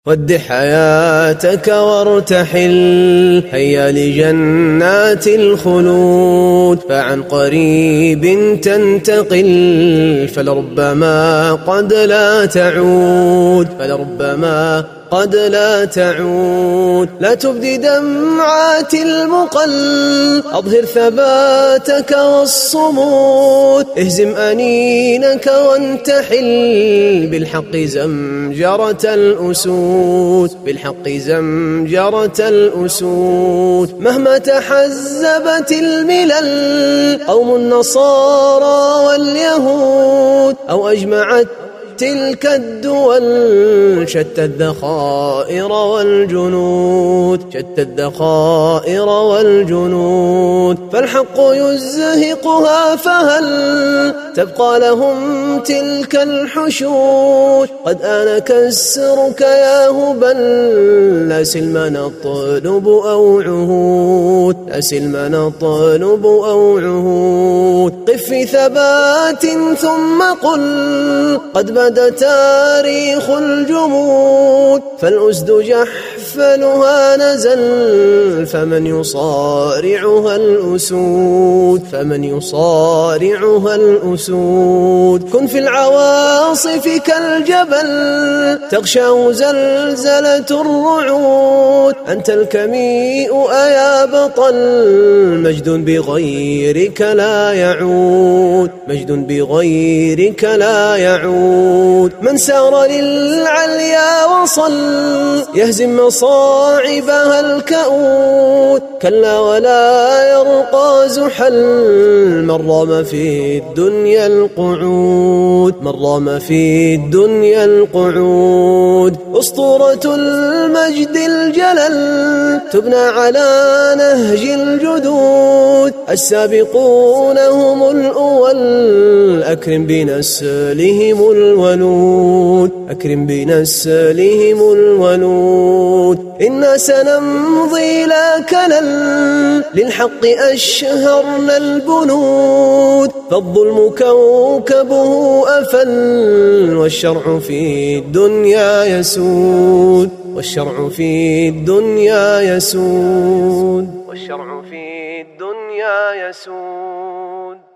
ودع حياتك وارتحل، هيا لجنات الخلود، فعن قريب تنتقل، فلربما قد لا تعود، فلربما قد لا تعود. لا تبدي دمعات المقل، أظهر ثباتك والصمود، اهزم أنينك وانتحل، بالحق زمجرة الأسود، بالحق زمجرة الأسود. مهما تحزبت الملل، قوم النصارى واليهود، أو أجمعت تلك الدول، شتى الذخائر والجنود، شتى الذخائر والجنود. فالحق يزهقها، فهل تبقى لهم تلك الحشود؟ قد آن كسرك يا هبل، لا سلم نطلب أو عهود، لا سلم نطلب أو عهود. قف في ثبات ثم قل قد بدا تاريخ الجمود، فالأسد جحفلها نزل، فمن يصارعها الأسود، فمن يصارعها الأسود. كن في العواصف كالجبل، تغشاه زلزلة الرعود، أنت الكميء أيا بطل، مجد بغيرك لا يعود، مجد بغيرك لا يعود. من سار للعليا وصل، يهزم مصاعبها الكؤود، كلا ولا يرقى زحل، من رام في الدنيا القعود، من رام في الدنيا القعود. أسطورة المجد الجلل، تبنى على نهج الجدود، السابقون هم الأول، أكرم بنسلهم الولود، أكرم بنسلهم الولود. إنا سنمضي لا كلل، للحق أشهرنا البنود، فالظلم كوكبه أفل، والشرع في الدنيا يسود، والشرع في الدنيا يسود، والشرع في الدنيا يسود.